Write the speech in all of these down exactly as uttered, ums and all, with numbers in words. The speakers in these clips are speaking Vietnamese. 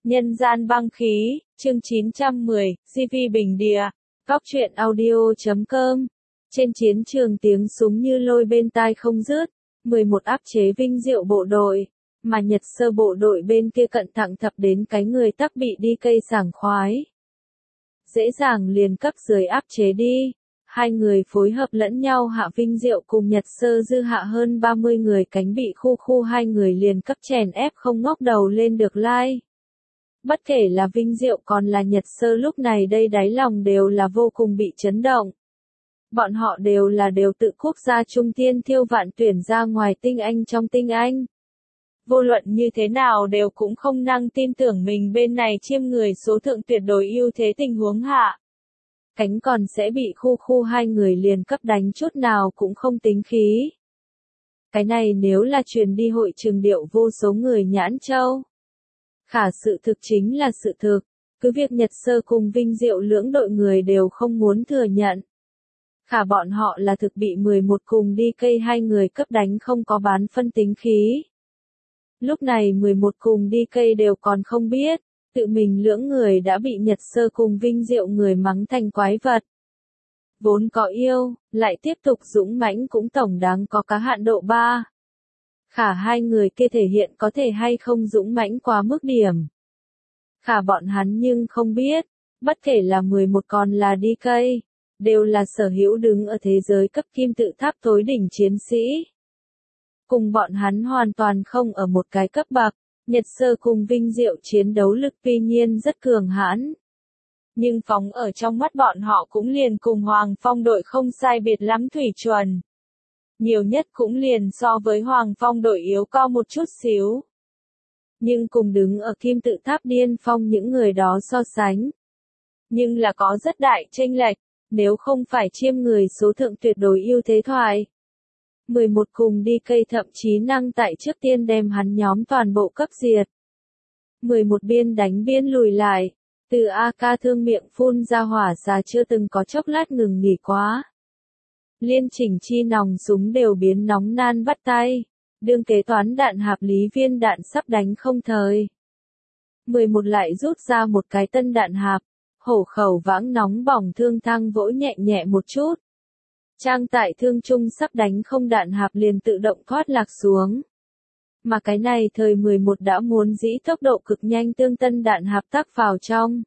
Nhân gian băng khí, chương chín trăm mười, gi vi Bình Địa, Góc truyện audio chấm com. Trên chiến trường tiếng súng như lôi bên tai không dứt, mười một áp chế Vinh Diệu bộ đội, mà Nhật Sơ bộ đội bên kia cận thẳng thập đến cái người tắc bị đi cây sảng khoái. Dễ dàng liền cấp dưới áp chế đi, hai người phối hợp lẫn nhau hạ Vinh Diệu cùng Nhật Sơ dư hạ hơn ba mươi người cánh bị khu khu hai người liền cấp chèn ép không ngóc đầu lên được lai. Bất kể là Vinh Diệu còn là Nhật Sơ lúc này đây đáy lòng đều là vô cùng bị chấn động. Bọn họ đều là đều tự quốc gia trung thiên thiêu vạn tuyển ra ngoài tinh anh trong tinh anh. Vô luận như thế nào đều cũng không năng tin tưởng mình bên này chiêm người số thượng tuyệt đối ưu thế tình huống hạ. Cánh còn sẽ bị khu khu hai người liền cấp đánh chút nào cũng không tính khí. Cái này nếu là truyền đi hội trường điệu vô số người nhãn châu. Khả sự thực chính là sự thực, cứ việc Nhật Sơ cùng Vinh Diệu lưỡng đội người đều không muốn thừa nhận. Khả bọn họ là thực bị mười một cùng đi cây hai người cấp đánh không có bán phân tính khí. Lúc này mười một cùng đi cây đều còn không biết, tự mình lưỡng người đã bị Nhật Sơ cùng Vinh Diệu người mắng thành quái vật. Vốn có yêu, lại tiếp tục dũng mãnh cũng tổng đáng có cá hạn độ ba. Khả hai người kia thể hiện có thể hay không dũng mãnh quá mức điểm. Khả bọn hắn nhưng không biết, bất kể là mười một còn là đi cây, đều là sở hữu đứng ở thế giới cấp kim tự tháp tối đỉnh chiến sĩ. Cùng bọn hắn hoàn toàn không ở một cái cấp bậc, Nhật Sơ cùng Vinh Diệu chiến đấu lực tuy nhiên rất cường hãn. Nhưng phóng ở trong mắt bọn họ cũng liền cùng Hoàng Phong đội không sai biệt lắm thủy chuẩn. Nhiều nhất cũng liền so với Hoàng Phong đội yếu cao một chút xíu. Nhưng cùng đứng ở kim tự tháp điên phong những người đó so sánh. Nhưng là có rất đại chênh lệch, nếu không phải chiêm người số thượng tuyệt đối ưu thế thoại. mười một cùng đi cây thậm chí năng tại trước tiên đem hắn nhóm toàn bộ cấp diệt. mười một biên đánh biên lùi lại, từ a ca thương miệng phun ra hỏa xà chưa từng có chốc lát ngừng nghỉ quá. Liên chỉnh chi nòng súng đều biến nóng nan bắt tay, đương kế toán đạn hạp lý viên đạn sắp đánh không thời. mười một lại rút ra một cái tân đạn hạp, hổ khẩu vãng nóng bỏng thương thăng vỗ nhẹ nhẹ một chút. Trang tại thương trung sắp đánh không đạn hạp liền tự động thoát lạc xuống. Mà cái này thời mười một đã muốn dĩ tốc độ cực nhanh tương tân đạn hạp tác vào trong.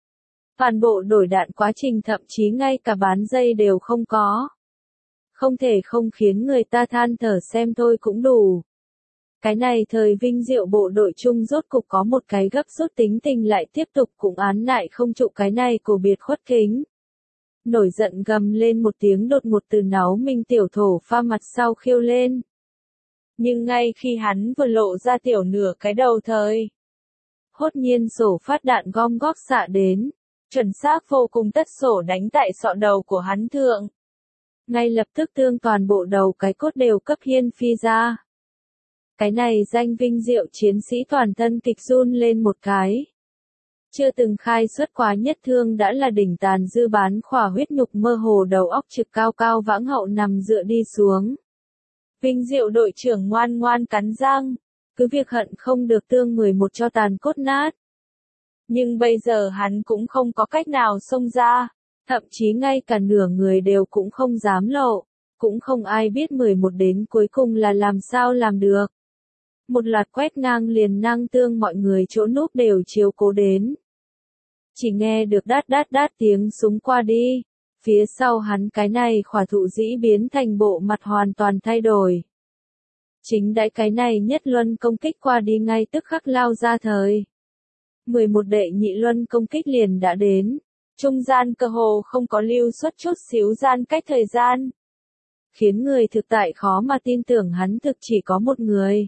Toàn bộ đổi đạn quá trình thậm chí ngay cả bán dây đều không có. Không thể không khiến người ta than thở xem thôi cũng đủ. Cái này thời Vinh Diệu bộ đội chung rốt cục có một cái gấp rút tính tình lại tiếp tục cũng án lại không trụ cái này của biệt khuất kính. Nổi giận gầm lên một tiếng đột ngột từ náu minh tiểu thổ pha mặt sau khiêu lên. Nhưng ngay khi hắn vừa lộ ra tiểu nửa cái đầu thời. Hốt nhiên sổ phát đạn gom góp xạ đến, chuẩn xác vô cùng tất sổ đánh tại sọ đầu của hắn thượng. Ngay lập tức tương toàn bộ đầu cái cốt đều cấp hiên phi ra. Cái này danh Vinh Diệu chiến sĩ toàn thân kịch run lên một cái. Chưa từng khai xuất quá nhất thương đã là đỉnh tàn dư bán khỏa huyết nhục mơ hồ đầu óc trực cao cao vãng hậu nằm dựa đi xuống. Vinh Diệu đội trưởng ngoan ngoan cắn răng, cứ việc hận không được tương mười một cho tàn cốt nát. Nhưng bây giờ hắn cũng không có cách nào xông ra, thậm chí ngay cả nửa người đều cũng không dám lộ, cũng không ai biết mười một đến cuối cùng là làm sao làm được. Một loạt quét ngang liền năng tương mọi người chỗ núp đều chiếu cố đến. Chỉ nghe được đát đát đát tiếng súng qua đi, phía sau hắn cái này khỏa thụ dĩ biến thành bộ mặt hoàn toàn thay đổi. Chính đãi cái này nhất luân công kích qua đi ngay tức khắc lao ra thời. mười một đệ nhị luân công kích liền đã đến, trung gian cơ hồ không có lưu xuất chút xíu gian cách thời gian. Khiến người thực tại khó mà tin tưởng hắn thực chỉ có một người.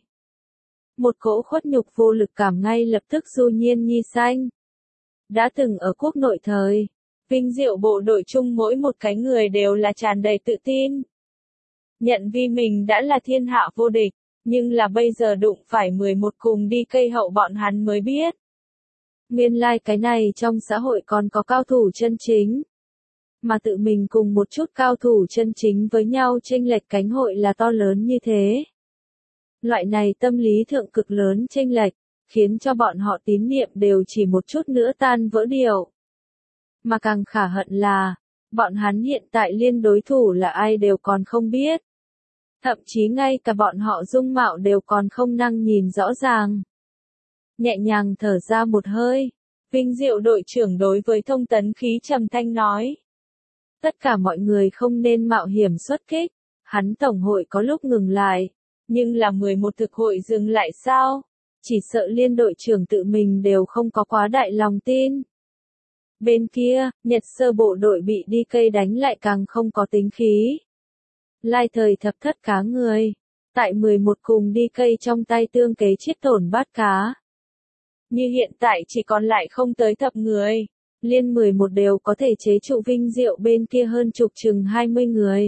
Một cỗ khuất nhục vô lực cảm ngay lập tức du nhiên nhi xanh. Đã từng ở quốc nội thời, Vinh Diệu bộ đội chung mỗi một cái người đều là tràn đầy tự tin. Nhận vì mình đã là thiên hạ vô địch, nhưng là bây giờ đụng phải mười một cùng đi cây hậu bọn hắn mới biết. Nguyên lai like cái này trong xã hội còn có cao thủ chân chính. Mà tự mình cùng một chút cao thủ chân chính với nhau chênh lệch cánh hội là to lớn như thế. Loại này tâm lý thượng cực lớn chênh lệch, khiến cho bọn họ tín niệm đều chỉ một chút nữa tan vỡ điệu. Mà càng khả hận là, bọn hắn hiện tại liên đối thủ là ai đều còn không biết. Thậm chí ngay cả bọn họ dung mạo đều còn không năng nhìn rõ ràng. Nhẹ nhàng thở ra một hơi, Vinh Diệu đội trưởng đối với Thông Tấn Khí trầm thanh nói. Tất cả mọi người không nên mạo hiểm xuất kích, hắn tổng hội có lúc ngừng lại, nhưng là mười một thực hội dừng lại sao? Chỉ sợ liên đội trưởng tự mình đều không có quá đại lòng tin. Bên kia, Nhật Sơ bộ đội bị đi cây đánh lại càng không có tính khí. Lai thời thập thất cá người, tại mười một cùng đi cây trong tay tương kế chiết tổn bát cá. Như hiện tại chỉ còn lại không tới thập người, liên mười một đều có thể chế trụ Vinh Diệu bên kia hơn chục chừng hai mươi người.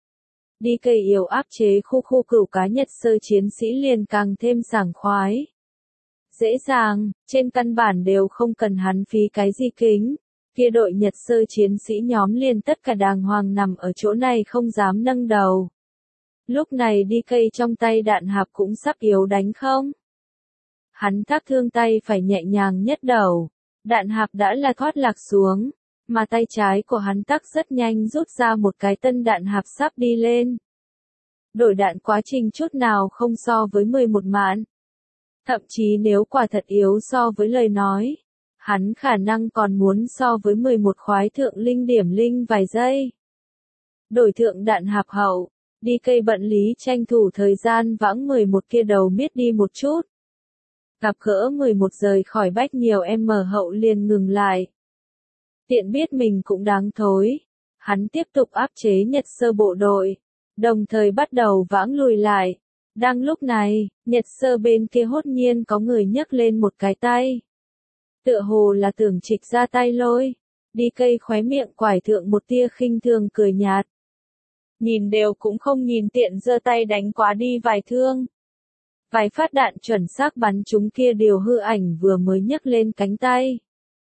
Đi cây yếu áp chế khu khu cửu cá Nhật Sơ chiến sĩ liền càng thêm sảng khoái. Dễ dàng, trên căn bản đều không cần hắn phí cái gì kính. Kia đội Nhật Sơ chiến sĩ nhóm liền tất cả đàng hoàng nằm ở chỗ này không dám nâng đầu. Lúc này đi cây trong tay đạn hạp cũng sắp yếu đánh không. Hắn thác thương tay phải nhẹ nhàng nhất đầu, đạn hạp đã là thoát lạc xuống, mà tay trái của hắn tắc rất nhanh rút ra một cái tân đạn hạp sắp đi lên. Đổi đạn quá trình chút nào không so với mười một mạn. Thậm chí nếu quả thật yếu so với lời nói, hắn khả năng còn muốn so với mười một khoái thượng linh điểm linh vài giây. Đổi thượng đạn hạp hậu, đi cây bận lý tranh thủ thời gian vãng mười một kia đầu miết đi một chút. Gặp gỡ mười một rời khỏi bách nhiều em mở hậu liền ngừng lại. Tiện biết mình cũng đáng thối. Hắn tiếp tục áp chế Nhật Sơ bộ đội, đồng thời bắt đầu vãng lùi lại. Đang lúc này, Nhật Sơ bên kia hốt nhiên có người nhấc lên một cái tay. Tựa hồ là tưởng trịch ra tay lôi. Đi cây khóe miệng quải thượng một tia khinh thường cười nhạt. Nhìn đều cũng không nhìn tiện giơ tay đánh quá đi vài thương. Vài phát đạn chuẩn xác bắn chúng kia điều hư ảnh vừa mới nhấc lên cánh tay.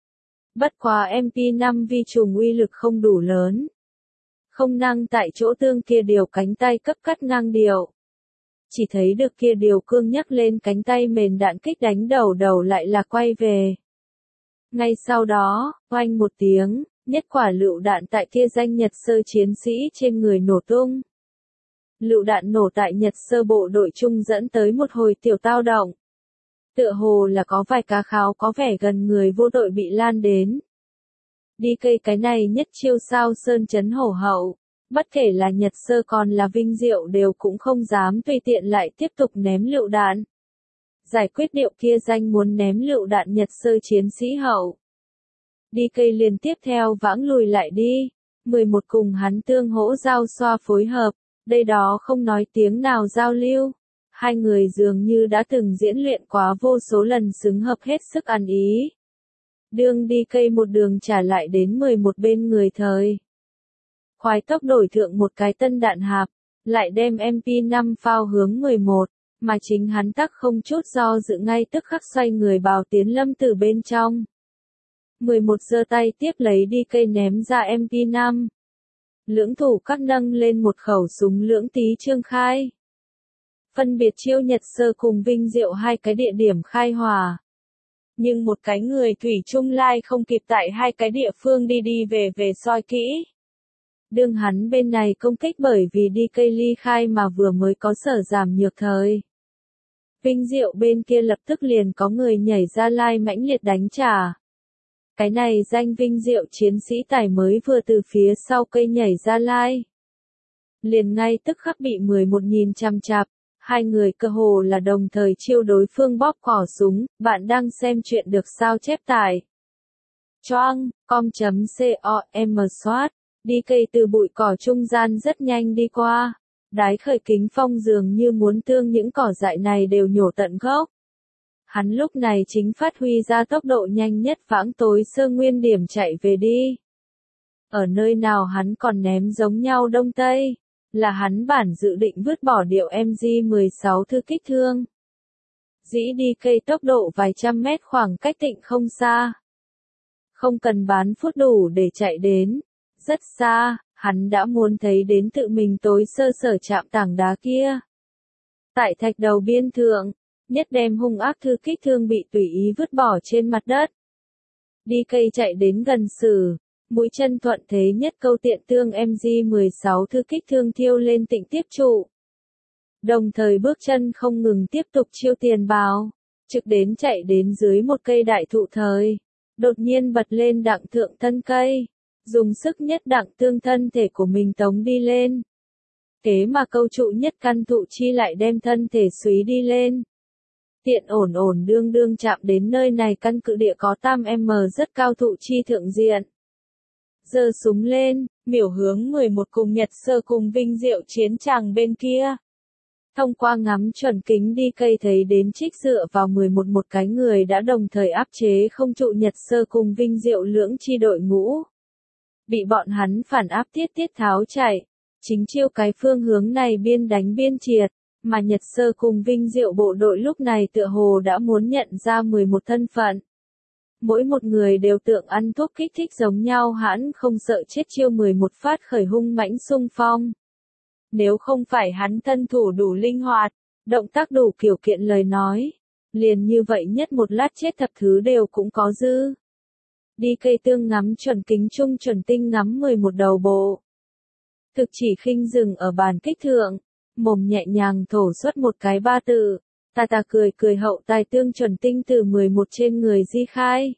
Bất quá em pê năm vi trùng uy lực không đủ lớn. Không năng tại chỗ tương kia điều cánh tay cấp cắt năng điều. Chỉ thấy được kia điều cương nhấc lên cánh tay mền đạn kích đánh đầu đầu lại là quay về. Ngay sau đó, oanh một tiếng, nhất quả lựu đạn tại kia danh Nhật Sơ chiến sĩ trên người nổ tung. Lựu đạn nổ tại Nhật Sơ bộ đội chung dẫn tới một hồi tiểu tao động. Tựa hồ là có vài cá kháo có vẻ gần người vô đội bị lan đến. Đi cây cái này nhất chiêu sao sơn chấn hổ hậu, bất kể là Nhật Sơ còn là Vinh Diệu đều cũng không dám tùy tiện lại tiếp tục ném lựu đạn. Giải quyết điệu kia danh muốn ném lựu đạn Nhật Sơ chiến sĩ hậu. Đi cây liền tiếp theo vãng lùi lại đi, mười một cùng hắn tương hỗ giao xoa phối hợp, đây đó không nói tiếng nào giao lưu. Hai người dường như đã từng diễn luyện quá vô số lần xứng hợp hết sức ăn ý. Đương đi cây một đường trả lại đến mười một bên người thời. Khoái tốc đổi thượng một cái tân đạn hạp, lại đem em pê năm phao hướng mười một, mà chính hắn tắc không chút do dự ngay tức khắc xoay người bào tiến lâm từ bên trong. mười một giơ tay tiếp lấy đi cây ném ra em pê năm. Lưỡng thủ các nâng lên một khẩu súng lưỡng tí trương khai. Phân biệt chiêu Nhật Sơ cùng Vinh Diệu hai cái địa điểm khai hỏa. Nhưng một cái người thủy chung lai không kịp tại hai cái địa phương đi đi về về soi kỹ. Đương hắn bên này công kích bởi vì đi cây ly khai mà vừa mới có sở giảm nhược thời. Vinh Diệu bên kia lập tức liền có người nhảy ra lai mãnh liệt đánh trả. Cái này danh Vinh Diệu chiến sĩ tài mới vừa từ phía sau cây nhảy ra lai. Liền ngay tức khắc bị mười một nhìn chằm chạp, hai người cơ hồ là đồng thời chiêu đối phương bóp cỏ súng, bạn đang xem chuyện được sao chép tải. Choang, com.com soát, đi cây từ bụi cỏ trung gian rất nhanh đi qua, đái khởi kính phong dường như muốn tương những cỏ dại này đều nhổ tận gốc. Hắn lúc này chính phát huy ra tốc độ nhanh nhất vãng tối sơ nguyên điểm chạy về đi. Ở nơi nào hắn còn ném giống nhau đông tây, là hắn bản dự định vứt bỏ điệu em giê mười sáu thư kích thương. Dĩ đi cây tốc độ vài trăm mét khoảng cách Tịnh không xa. Không cần bán phút đủ để chạy đến. Rất xa, hắn đã muốn thấy đến tự mình tối sơ sở chạm tảng đá kia. Tại thạch đầu biên thượng, nhất đem hung ác thư kích thương bị tùy ý vứt bỏ trên mặt đất. Đi cây chạy đến gần Sử, mũi chân thuận thế nhất câu tiện tương em gi mười sáu thư kích thương thiêu lên tịnh tiếp trụ. Đồng thời bước chân không ngừng tiếp tục chiêu tiền bào, trực đến chạy đến dưới một cây đại thụ thời. Đột nhiên bật lên đặng thượng thân cây, dùng sức nhất đặng tương thân thể của mình tống đi lên. Thế mà câu trụ nhất căn thụ chi lại đem thân thể xúy đi lên. Tiện ổn ổn đương đương chạm đến nơi này căn cự địa có tam m rất cao thụ chi thượng diện. Giơ súng lên, miểu hướng mười một cùng Nhật Sơ cùng Vinh Diệu chiến tràng bên kia. Thông qua ngắm chuẩn kính đi cây thấy đến trích dựa vào mười một một cái người đã đồng thời áp chế không trụ Nhật Sơ cùng Vinh Diệu lưỡng chi đội ngũ. Bị bọn hắn phản áp tiết tiết tháo chạy, chính chiêu cái phương hướng này biên đánh biên triệt, mà Nhật Sơ cùng Vinh Diệu bộ đội lúc này tựa hồ đã muốn nhận ra mười một thân phận. Mỗi một người đều tượng ăn thuốc kích thích giống nhau hãn không sợ chết chiêu mười một phát khởi hung mãnh xung phong. Nếu không phải hắn thân thủ đủ linh hoạt, động tác đủ kiểu kiện lời nói, liền như vậy nhất một lát chết thập thứ đều cũng có dư. Đi cây tương ngắm chuẩn kính trung chuẩn tinh ngắm mười một đầu bộ. Thực chỉ khinh dừng ở bàn kích thượng, mồm nhẹ nhàng thổ xuất một cái ba tự, ta ta cười cười hậu tài tương chuẩn tinh từ mười một trên người di khai.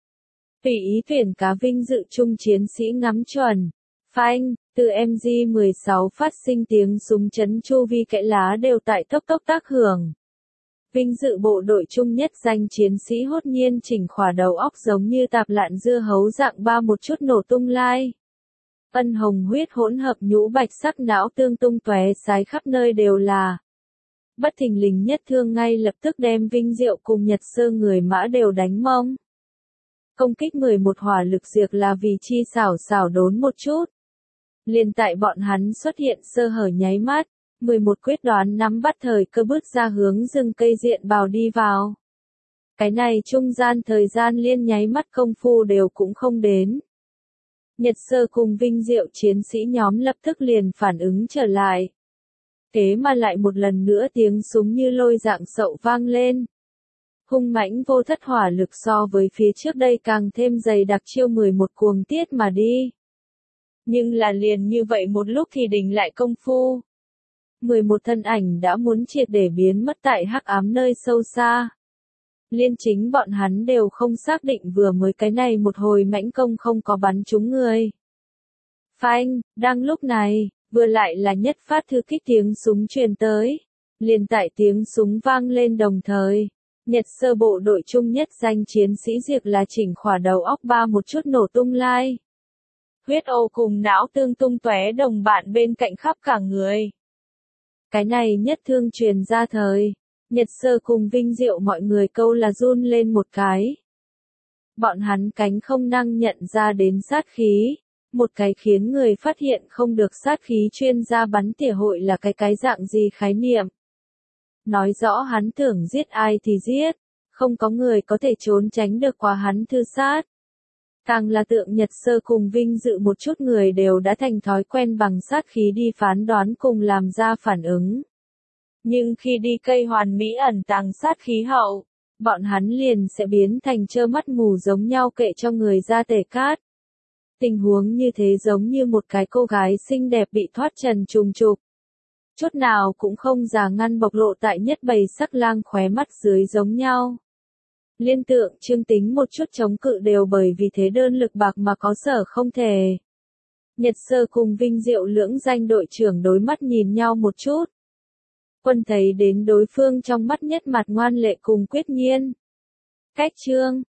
Tùy ý tuyển cá vinh dự trung chiến sĩ ngắm chuẩn, phanh, từ em gi mười sáu phát sinh tiếng súng chấn chu vi kẽ lá đều tại tốc tốc tác hưởng. Vinh dự bộ đội trung nhất danh chiến sĩ hốt nhiên chỉnh khỏa đầu óc giống như tạp lạn dưa hấu dạng ba một chút nổ tung lai. Ân hồng huyết hỗn hợp nhũ bạch sắc não tương tung tóe sái khắp nơi đều là. Bất thình lình nhất thương ngay lập tức đem Vinh Diệu cùng Nhật Sơ người mã đều đánh mông. Công kích mười một hỏa lực diệt là vì chi xảo xảo đốn một chút. Liền tại bọn hắn xuất hiện sơ hở nháy mắt, mười một quyết đoán nắm bắt thời cơ bước ra hướng rừng cây diện bào đi vào. Cái này trung gian thời gian liên nháy mắt công phu đều cũng không đến. Nhật Sơ cùng Vinh Diệu chiến sĩ nhóm lập tức liền phản ứng trở lại. Thế mà lại một lần nữa tiếng súng như lôi dạng sậu vang lên. Hung mãnh vô thất hỏa lực so với phía trước đây càng thêm dày đặc chiêu mười một cuồng tiết mà đi. Nhưng là liền như vậy một lúc thì đình lại công phu. mười một thân ảnh đã muốn triệt để biến mất tại hắc ám nơi sâu xa. Liên chính bọn hắn đều không xác định vừa mới cái này một hồi mãnh công không có bắn trúng người. Phanh, đang lúc này, vừa lại là nhất phát thư kích tiếng súng truyền tới. Liền tại tiếng súng vang lên đồng thời, Nhật Sơ bộ đội trung nhất danh chiến sĩ diệt là chỉnh khỏa đầu óc ba một chút nổ tung lai. Huyết âu cùng não tương tung tóe đồng bạn bên cạnh khắp cả người. Cái này nhất thương truyền ra thời, Nhật Sơ cùng Vinh Diệu mọi người câu là run lên một cái. Bọn hắn cánh không năng nhận ra đến sát khí, một cái khiến người phát hiện không được sát khí chuyên gia bắn tỉa hội là cái cái dạng gì khái niệm. Nói rõ hắn tưởng giết ai thì giết, không có người có thể trốn tránh được qua hắn thư sát. Càng là tượng Nhật Sơ cùng Vinh Dự một chút người đều đã thành thói quen bằng sát khí đi phán đoán cùng làm ra phản ứng. Nhưng khi đi cây hoàn mỹ ẩn tàng sát khí hậu, bọn hắn liền sẽ biến thành trơ mắt mù giống nhau kệ cho người ra tể cát. Tình huống như thế giống như một cái cô gái xinh đẹp bị thoát trần trùng trục. Chút nào cũng không già ngăn bộc lộ tại nhất bầy sắc lang khóe mắt dưới giống nhau. Liên tượng Trương Tính một chút chống cự đều bởi vì thế đơn lực bạc mà có sở không thể. Nhật Sơ cùng Vinh Diệu lưỡng danh đội trưởng đối mắt nhìn nhau một chút. Quân thấy đến đối phương trong mắt nhất mặt ngoan lệ cùng quyết nhiên. Cách trương,